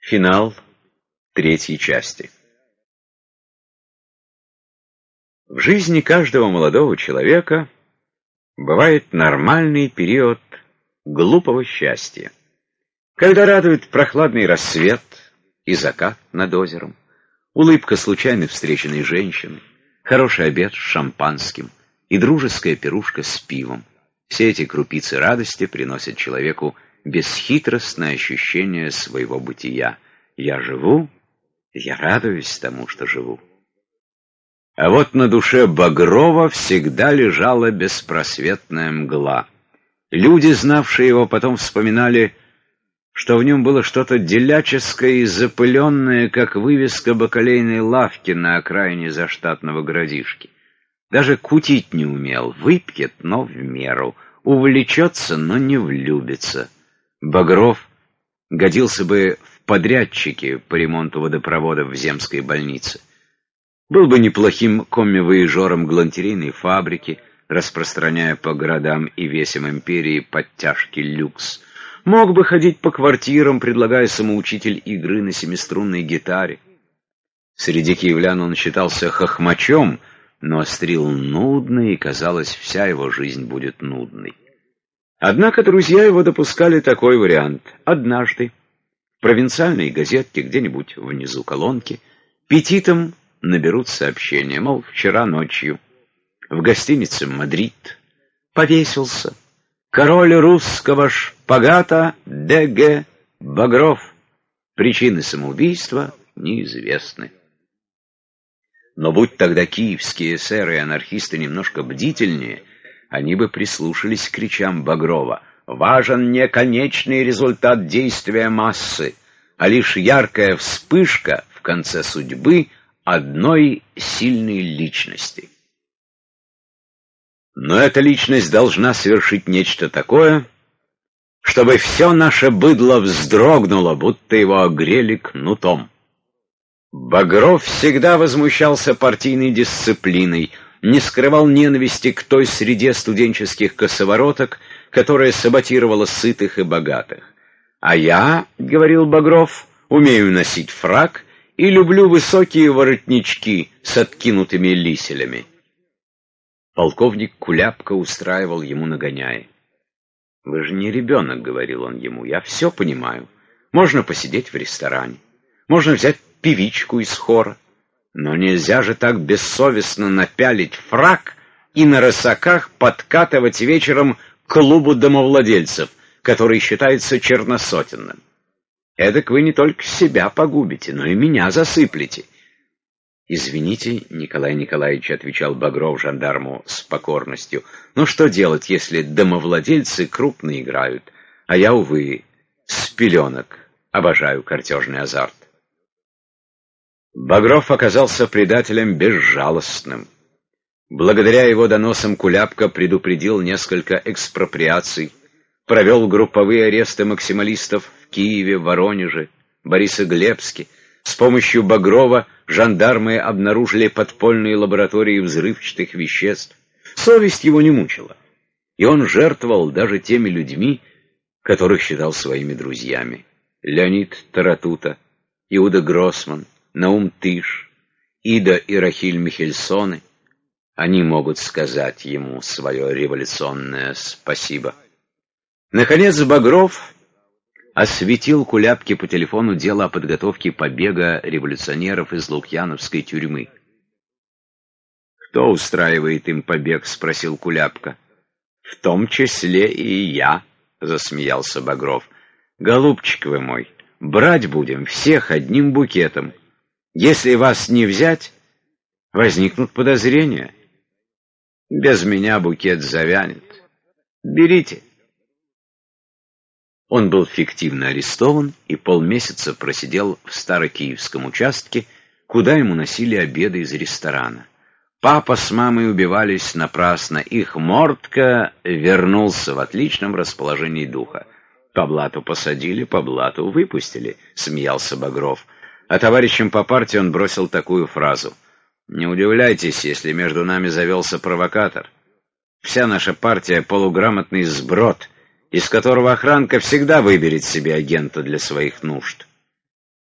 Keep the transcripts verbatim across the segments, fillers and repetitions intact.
Финал третьей части. В жизни каждого молодого человека бывает нормальный период глупого счастья, когда радует прохладный рассвет и закат над озером, улыбка случайно встреченной женщины, хороший обед с шампанским и дружеская пирушка с пивом. Все эти крупицы радости приносят человеку бесхитростное ощущение своего бытия. Я живу, я радуюсь тому, что живу. А вот на душе Багрова всегда лежала беспросветная мгла. Люди, знавшие его, потом вспоминали, что в нем было что-то деляческое и запыленное, как вывеска бакалейной лавки на окраине заштатного городишки. Даже кутить не умел, выпьет, но в меру, увлечется, но не влюбится. Багров годился бы в подрядчике по ремонту водопроводов в земской больнице. Был бы неплохим комми-вояжером галантерейной фабрики, распространяя по городам и весям империи подтяжки люкс. Мог бы ходить по квартирам, предлагая самоучитель игры на семиструнной гитаре. Среди киевлян он считался хохмачом, но острил нудно, и, казалось, вся его жизнь будет нудной. Однако друзья его допускали такой вариант. Однажды в провинциальной газетке, где-нибудь внизу колонки, петитом наберут сообщение, мол, вчера ночью в гостинице «Мадрид» повесился король русского шпагата Д Г Багров. Причины самоубийства неизвестны. Но будь тогда киевские эсеры и анархисты немножко бдительнее, они бы прислушались к кричам Багрова. Важен не конечный результат действия массы, а лишь яркая вспышка в конце судьбы одной сильной личности. Но эта личность должна совершить нечто такое, чтобы все наше быдло вздрогнуло, будто его огрели кнутом. Багров всегда возмущался партийной дисциплиной, не скрывал ненависти к той среде студенческих косовороток, которая саботировала сытых и богатых. «А я, — говорил Багров, — умею носить фрак и люблю высокие воротнички с откинутыми лиселями». Полковник Куляпко устраивал ему нагоняй. «Вы же не ребенок, — говорил он ему, — я все понимаю. Можно посидеть в ресторане, можно взять певичку из хора, но нельзя же так бессовестно напялить фрак и на рысаках подкатывать вечером к клубу домовладельцев, который считается черносотенным. Эдак вы не только себя погубите, но и меня засыплете». «Извините, Николай Николаевич, — отвечал Багров жандарму с покорностью, — ну что делать, если домовладельцы крупно играют, а я, увы, с пеленок обожаю картежный азарт». Багров оказался предателем безжалостным. Благодаря его доносам Куляпко предупредил несколько экспроприаций, провел групповые аресты максималистов в Киеве, Воронеже, Борисоглебске. С помощью Багрова жандармы обнаружили подпольные лаборатории взрывчатых веществ. Совесть его не мучила, и он жертвовал даже теми людьми, которых считал своими друзьями. Леонид Таратута, Иуда Гроссман, Наум Тыш, Ида и Рахиль Михельсоны. Они могут сказать ему свое революционное спасибо. Наконец Багров осветил Куляпке по телефону дело о подготовке побега революционеров из Лукьяновской тюрьмы. «Кто устраивает им побег?» — спросил Куляпко. «В том числе и я», — засмеялся Багров. «Голубчик вы мой, брать будем всех одним букетом. Если вас не взять, возникнут подозрения. Без меня букет завянет. Берите». Он был фиктивно арестован и полмесяца просидел в Старокиевском участке, куда ему носили обеды из ресторана. Папа с мамой убивались напрасно, их Мортко вернулся в отличном расположении духа. «По блату посадили, по блату выпустили», — смеялся Багров. А товарищам по партии он бросил такую фразу: «Не удивляйтесь, если между нами завелся провокатор. Вся наша партия — полуграмотный сброд, из которого охранка всегда выберет себе агента для своих нужд».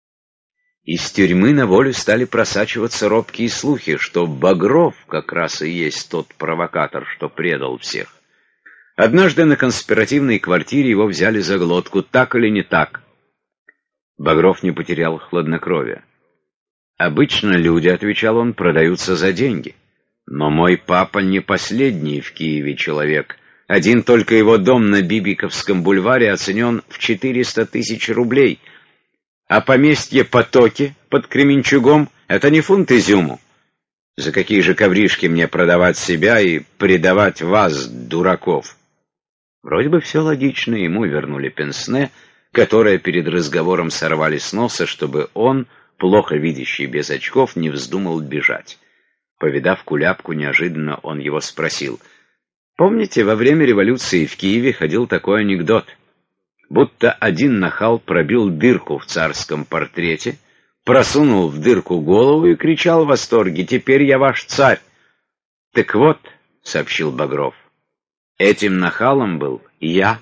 Из тюрьмы на волю стали просачиваться робкие слухи, что Багров как раз и есть тот провокатор, что предал всех. Однажды на конспиративной квартире его взяли за глотку, так или не так. Багров не потерял хладнокровия. «Обычно люди, — отвечал он, — продаются за деньги. Но мой папа не последний в Киеве человек. Один только его дом на Бибиковском бульваре оценен в четыреста тысяч рублей. А поместье Потоки под Кременчугом — это не фунт изюму. За какие же ковришки мне продавать себя и предавать вас, дураков?» Вроде бы все логично, ему вернули пенсне, которое перед разговором сорвали с носа, чтобы он, плохо видящий без очков, не вздумал бежать. Повидав Куляпку, неожиданно он его спросил: «Помните, во время революции в Киеве ходил такой анекдот, будто один нахал пробил дырку в царском портрете, просунул в дырку голову и кричал в восторге: «Теперь я ваш царь!» «Так вот, — сообщил Багров, — этим нахалом был я».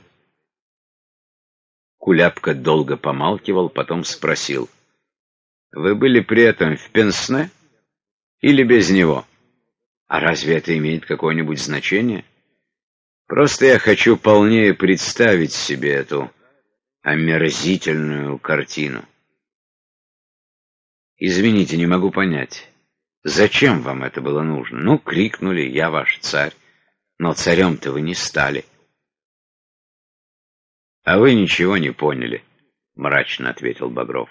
Куляпка долго помалкивал, потом спросил: «Вы были при этом в пенсне или без него?» «А разве это имеет какое-нибудь значение? Просто я хочу полнее представить себе эту омерзительную картину». «Извините, не могу понять, зачем вам это было нужно? Ну, крикнули: «Я ваш царь», но царем-то вы не стали». «А вы ничего не поняли», — мрачно ответил Багров.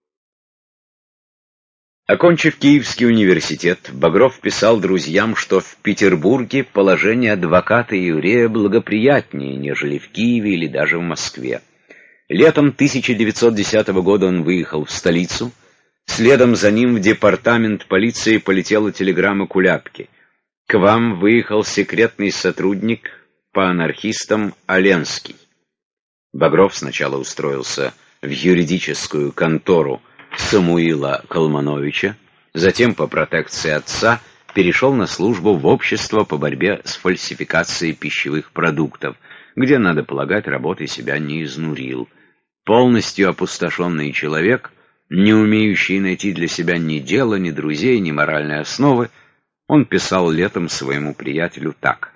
Окончив Киевский университет, Багров писал друзьям, что в Петербурге положение адвоката и еврея благоприятнее, нежели в Киеве или даже в Москве. Летом тысяча девятьсот десятого года он выехал в столицу. Следом за ним в департамент полиции полетела телеграмма Куляпки: «К вам выехал секретный сотрудник по анархистам Оленский». Багров сначала устроился в юридическую контору Самуила Колмановича, затем по протекции отца перешел на службу в общество по борьбе с фальсификацией пищевых продуктов, где, надо полагать, работой себя не изнурил. Полностью опустошенный человек, не умеющий найти для себя ни дела, ни друзей, ни моральной основы, он писал летом своему приятелю так: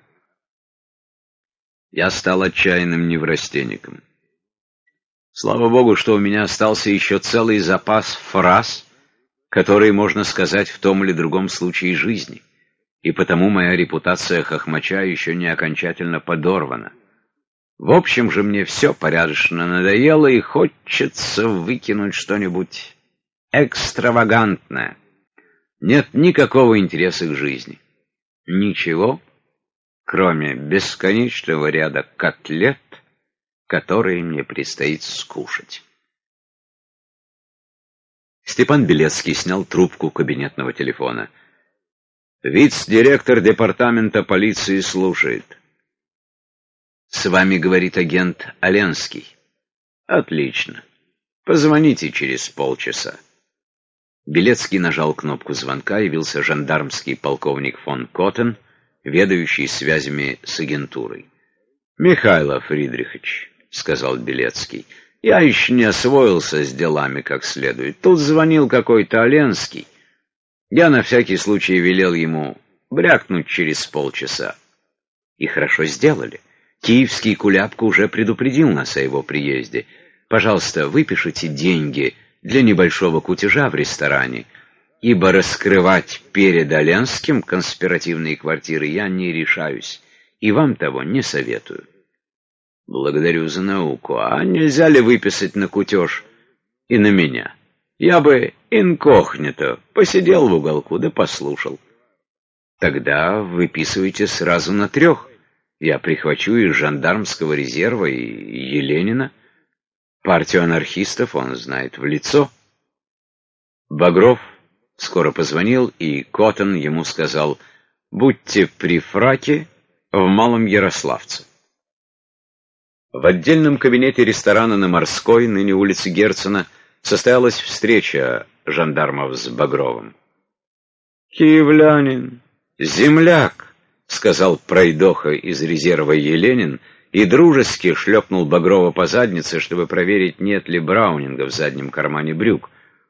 «Я стал отчаянным неврастенником. Слава Богу, что у меня остался еще целый запас фраз, которые можно сказать в том или другом случае жизни, и потому моя репутация хохмача еще не окончательно подорвана. В общем же, мне все порядочно надоело, и хочется выкинуть что-нибудь экстравагантное. Нет никакого интереса к жизни. Ничего, кроме бесконечного ряда котлет, которые мне предстоит скушать». Степан Белецкий снял трубку кабинетного телефона. «Вице-директор департамента полиции слушает». «С вами, — говорит агент, — Оленский». «Отлично. Позвоните через полчаса». Белецкий нажал кнопку звонка, явился жандармский полковник фон Коттен, ведающий связями с агентурой. «Михаил Фридрихович, — сказал Белецкий, — я еще не освоился с делами как следует. Тут звонил какой-то Оленский. Я на всякий случай велел ему брякнуть через полчаса». И хорошо сделали. Киевский Куляпка уже предупредил нас о его приезде. Пожалуйста, выпишите деньги для небольшого кутежа в ресторане, ибо раскрывать перед Оленским конспиративные квартиры я не решаюсь, и вам того не советую. «Благодарю за науку. А нельзя ли выписать на кутеж и на меня? Я бы инкогнито посидел в уголку да послушал». «Тогда выписывайте сразу на трех. Я прихвачу из жандармского резерва и Еленина. Партию анархистов он знает в лицо». Багров скоро позвонил, и Коттен ему сказал: «Будьте при фраке в Малом Ярославце». В отдельном кабинете ресторана на Морской, ныне улице Герцена, состоялась встреча жандармов с Багровым. «Киевлянин, земляк», — сказал пройдоха из резерва Еленин и дружески шлепнул Багрова по заднице, чтобы проверить, нет ли браунинга в заднем кармане брюк.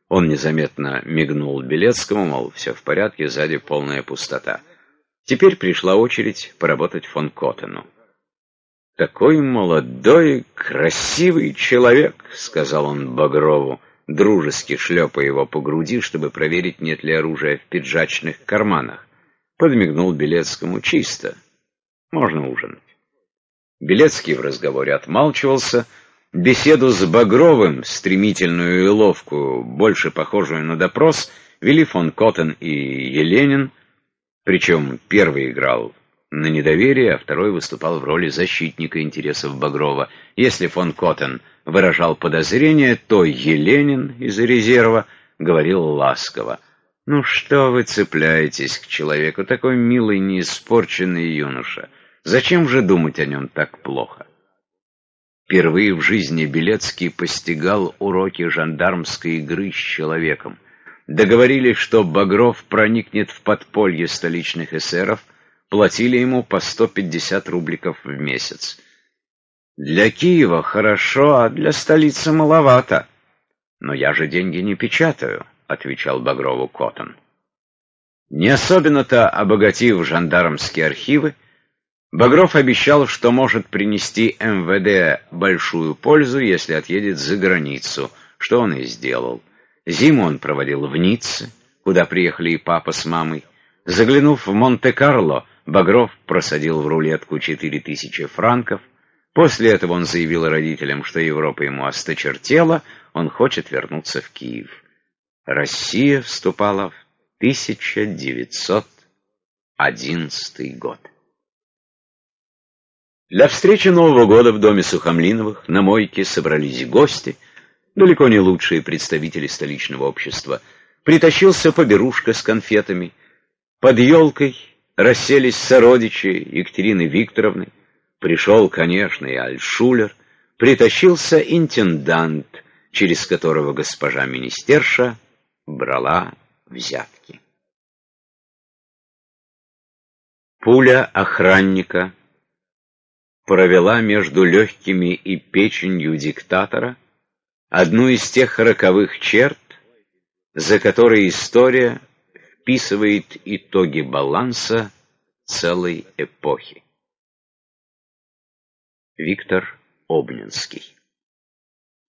Он незаметно мигнул Белецкому, мол, все в порядке, сзади полная пустота. Теперь пришла очередь поработать фон Коттену. «Такой молодой, красивый человек», — сказал он Багрову, дружески шлепая его по груди, чтобы проверить, нет ли оружия в пиджачных карманах. Подмигнул Белецкому: «Чисто. Можно ужинать». Белецкий в разговоре отмалчивался. Беседу с Багровым, стремительную и ловкую, больше похожую на допрос, вели фон Коттен и Еленин, причем первый играл на недоверие, а второй выступал в роли защитника интересов Багрова. Если фон Коттен выражал подозрение, то Еленин из резерва говорил ласково: «Ну что вы цепляетесь к человеку, такой милый, неиспорченный юноша? Зачем же думать о нем так плохо?» Впервые в жизни Белецкий постигал уроки жандармской игры с человеком. Договорились, что Багров проникнет в подполье столичных эсеров, платили ему по сто пятьдесят рубликов в месяц. «Для Киева хорошо, а для столицы маловато». «Но я же деньги не печатаю», — отвечал Багрову Коттен. Не особенно-то обогатив жандармские архивы, Багров обещал, что может принести эм вэ дэ большую пользу, если отъедет за границу, что он и сделал. Зиму он проводил в Ницце, куда приехали и папа с мамой. Заглянув в Монте-Карло, Багров просадил в рулетку четыре тысячи франков. После этого он заявил родителям, что Европа ему осточертела, он хочет вернуться в Киев. Россия вступала в тысяча девятьсот одиннадцатый год. Для встречи Нового года в доме Сухомлиновых на мойке собрались гости, далеко не лучшие представители столичного общества. Притащился поберушка с конфетами. Под елкой расселись сородичи Екатерины Викторовны. Пришел, конечно, и Альтшулер. Притащился интендант, через которого госпожа министерша брала взятки. Пуля охранника провела между легкими и печенью диктатора одну из тех роковых черт, за которые история вписывает итоги баланса целой эпохи. Виктор Обнинский.